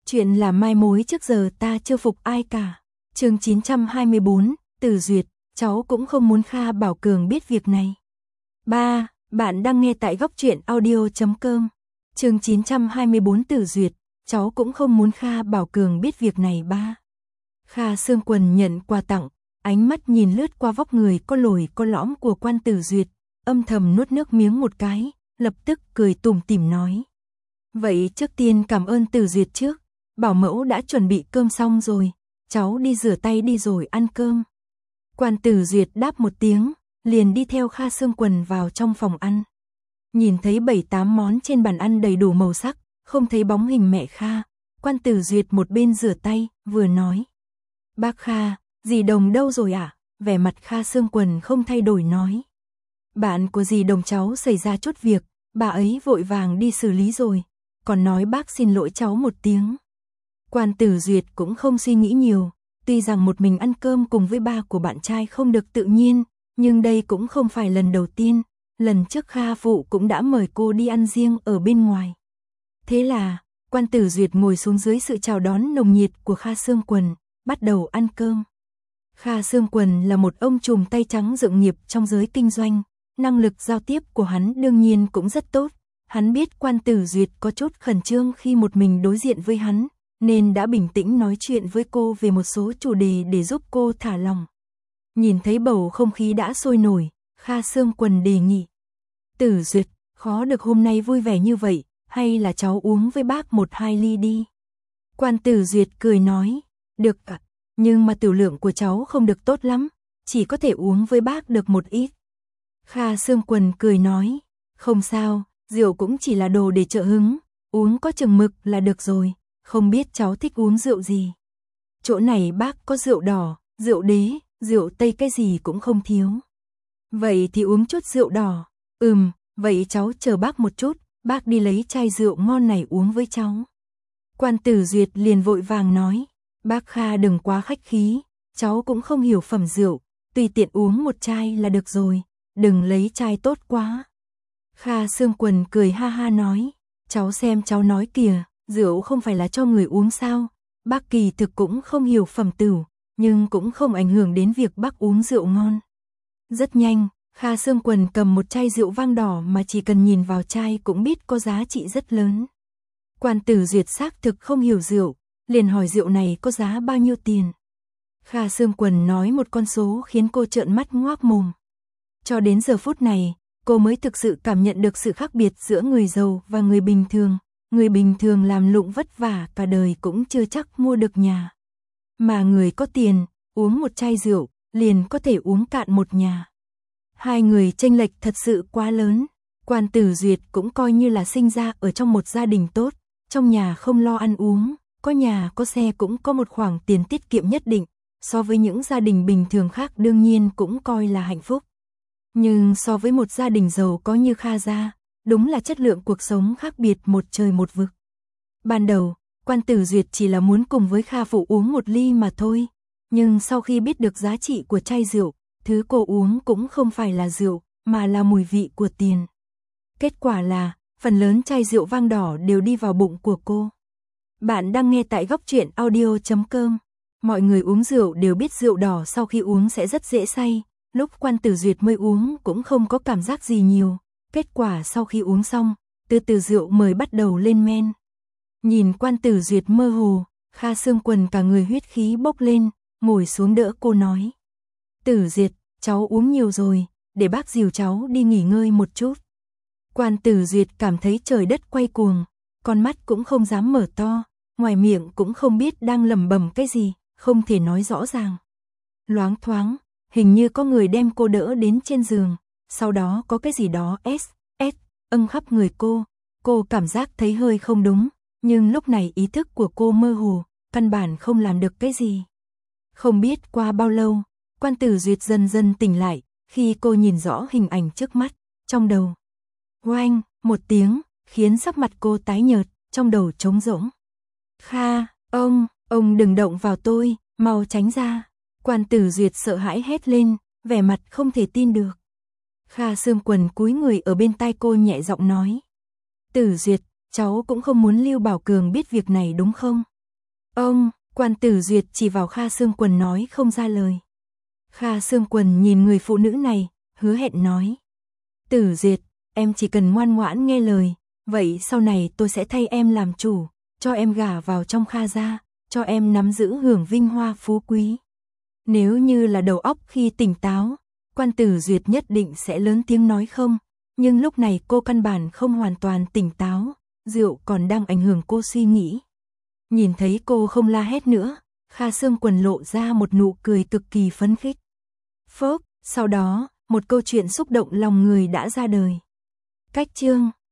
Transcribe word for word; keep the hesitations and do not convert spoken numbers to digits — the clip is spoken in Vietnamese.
Chuyện là mai mối trước giờ ta chưa phục ai cả. Chương chín trăm hai mươi bốn, Từ Duyệt, cháu cũng không muốn Kha Bảo Cường biết việc này. ba. Bạn đang nghe tại góc truyện audio chấm com. Chương chín trăm hai mươi bốn, Từ Duyệt, cháu cũng không muốn Kha Bảo Cường biết việc này. ba. Kha Sương Quần nhận quà tặng, ánh mắt nhìn lướt qua vóc người có lồi có lõm của Quan Từ Duyệt, âm thầm nuốt nước miếng một cái, lập tức cười tủm tỉm nói: "Vậy trước tiên cảm ơn Từ Duyệt trước, bảo mẫu đã chuẩn bị cơm xong rồi, cháu đi rửa tay đi rồi ăn cơm." Quan Từ Duyệt đáp một tiếng, liền đi theo Kha Sương Quần vào trong phòng ăn. Nhìn thấy bảy tám món trên bàn ăn đầy đủ màu sắc, không thấy bóng hình mẹ Kha, Quan Từ Duyệt một bên rửa tay, vừa nói: "Bác Kha, dì Đồng đâu rồi ạ?" À? Vẻ mặt Kha Sương Quần không thay đổi nói: "Bạn của dì Đồng cháu xảy ra chút việc, bà ấy vội vàng đi xử lý rồi, còn nói bác xin lỗi cháu một tiếng." Quan Từ Duyệt cũng không suy nghĩ nhiều, tuy rằng một mình ăn cơm cùng với ba của bạn trai không được tự nhiên, nhưng đây cũng không phải lần đầu tiên, lần trước Kha phụ cũng đã mời cô đi ăn riêng ở bên ngoài. Thế là, Quan Từ Duyệt ngồi xuống dưới sự chào đón nồng nhiệt của Kha Sương Quần, bắt đầu ăn cơm. Kha Sương Quần là một ông trùm tay trắng dựng nghiệp trong giới kinh doanh, năng lực giao tiếp của hắn đương nhiên cũng rất tốt. Hắn biết Quan Từ Duyệt có chút khẩn trương khi một mình đối diện với hắn, nên đã bình tĩnh nói chuyện với cô về một số chủ đề để giúp cô thả lòng. Nhìn thấy bầu không khí đã sôi nổi, Kha Sương Quần đề nghị: "Từ Duyệt, khó được hôm nay vui vẻ như vậy, hay là cháu uống với bác một hai ly đi?" Quan Từ Duyệt cười nói: "Được ạ, nhưng mà tiểu lượng của cháu không được tốt lắm, chỉ có thể uống với bác được một ít." Kha Sương Quần cười nói: "Không sao, rượu cũng chỉ là đồ để trợ hứng, uống có chừng mực là được rồi, không biết cháu thích uống rượu gì. Chỗ này bác có rượu đỏ, rượu đế, rượu tây cái gì cũng không thiếu." "Vậy thì uống chút rượu đỏ." "Ừm, vậy cháu chờ bác một chút, bác đi lấy chai rượu ngon này uống với cháu." Quan Từ Duyệt liền vội vàng nói: "Bác Kha đừng quá khách khí, cháu cũng không hiểu phẩm rượu, tùy tiện uống một chai là được rồi, đừng lấy chai tốt quá." Kha Sương Quần cười ha ha nói: "Cháu xem cháu nói kìa, rượu không phải là cho người uống sao, bác kỳ thực cũng không hiểu phẩm tửu, nhưng cũng không ảnh hưởng đến việc bác uống rượu ngon." Rất nhanh, Kha Sương Quần cầm một chai rượu vang đỏ mà chỉ cần nhìn vào chai cũng biết có giá trị rất lớn. Quan Từ Duyệt xác thực không hiểu rượu, liền hỏi rượu này có giá bao nhiêu tiền. Kha Sương Quần nói một con số khiến cô trợn mắt ngoác mồm. Cho đến giờ phút này, cô mới thực sự cảm nhận được sự khác biệt giữa người giàu và người bình thường. Người bình thường làm lụng vất vả cả đời cũng chưa chắc mua được nhà. Mà người có tiền, uống một chai rượu, liền có thể uống cạn một nhà. Hai người chênh lệch thật sự quá lớn. Quan Từ Duyệt cũng coi như là sinh ra ở trong một gia đình tốt, trong nhà không lo ăn uống, có nhà có xe cũng có một khoản tiền tiết kiệm nhất định, so với những gia đình bình thường khác đương nhiên cũng coi là hạnh phúc. Nhưng so với một gia đình giàu có như Kha gia, đúng là chất lượng cuộc sống khác biệt một trời một vực. Ban đầu, Quan Từ Duyệt chỉ là muốn cùng với Kha phụ uống một ly mà thôi, nhưng sau khi biết được giá trị của chai rượu, thứ cô uống cũng không phải là rượu, mà là mùi vị của tiền. Kết quả là, phần lớn chai rượu vang đỏ đều đi vào bụng của cô. Bạn đang nghe tại góc truyện audio chấm com. Mọi người uống rượu đều biết rượu đỏ sau khi uống sẽ rất dễ say, lúc Quan Từ Duyệt mới uống cũng không có cảm giác gì nhiều. Kết quả sau khi uống xong, từ từ rượu mời bắt đầu lên men. Nhìn Quan Từ Duyệt mơ hồ, Kha Sương Quần cả người huyết khí bốc lên, ngồi xuống đỡ cô nói: "Từ Duyệt, cháu uống nhiều rồi, để bác dìu cháu đi nghỉ ngơi một chút." Quan Từ Duyệt cảm thấy trời đất quay cuồng, con mắt cũng không dám mở to, ngoài miệng cũng không biết đang lẩm bẩm cái gì, không thể nói rõ ràng. Loáng thoáng, hình như có người đem cô đỡ đến trên giường, sau đó có cái gì đó s, s, âng khắp người cô, cô cảm giác thấy hơi không đúng, nhưng lúc này ý thức của cô mơ hồ, căn bản không làm được cái gì. Không biết qua bao lâu, Quan Từ Duyệt dần dần tỉnh lại, khi cô nhìn rõ hình ảnh trước mắt, trong đầu. Oanh, một tiếng, khiến sắc mặt cô tái nhợt, trong đầu trống rỗng. "Kha, ông, ông đừng động vào tôi, mau tránh ra." Quan Từ Duyệt sợ hãi hét lên, vẻ mặt không thể tin được. Kha Sương Quần cúi người ở bên tai cô nhẹ giọng nói: "Từ Duyệt, cháu cũng không muốn Lưu Bảo Cường biết việc này đúng không? Ông, Quan Tử Duyệt chỉ vào Kha Sương Quần nói không ra lời. Kha Sương Quần nhìn người phụ nữ này, hứa hẹn nói. Tử Duyệt, em chỉ cần ngoan ngoãn nghe lời, vậy sau này tôi sẽ thay em làm chủ, cho em gả vào trong Kha gia, cho em nắm giữ hưởng vinh hoa phú quý. Nếu như là đầu óc khi tỉnh táo, Quan Tử Duyệt nhất định sẽ lớn tiếng nói không, nhưng lúc này cô căn bản không hoàn toàn tỉnh táo, rượu còn đang ảnh hưởng cô suy nghĩ. Nhìn thấy cô không la hét nữa, Kha Sương Quần lộ ra một nụ cười cực kỳ phấn khích. Phốc, sau đó, một câu chuyện xúc động lòng người đã ra đời. Cách chương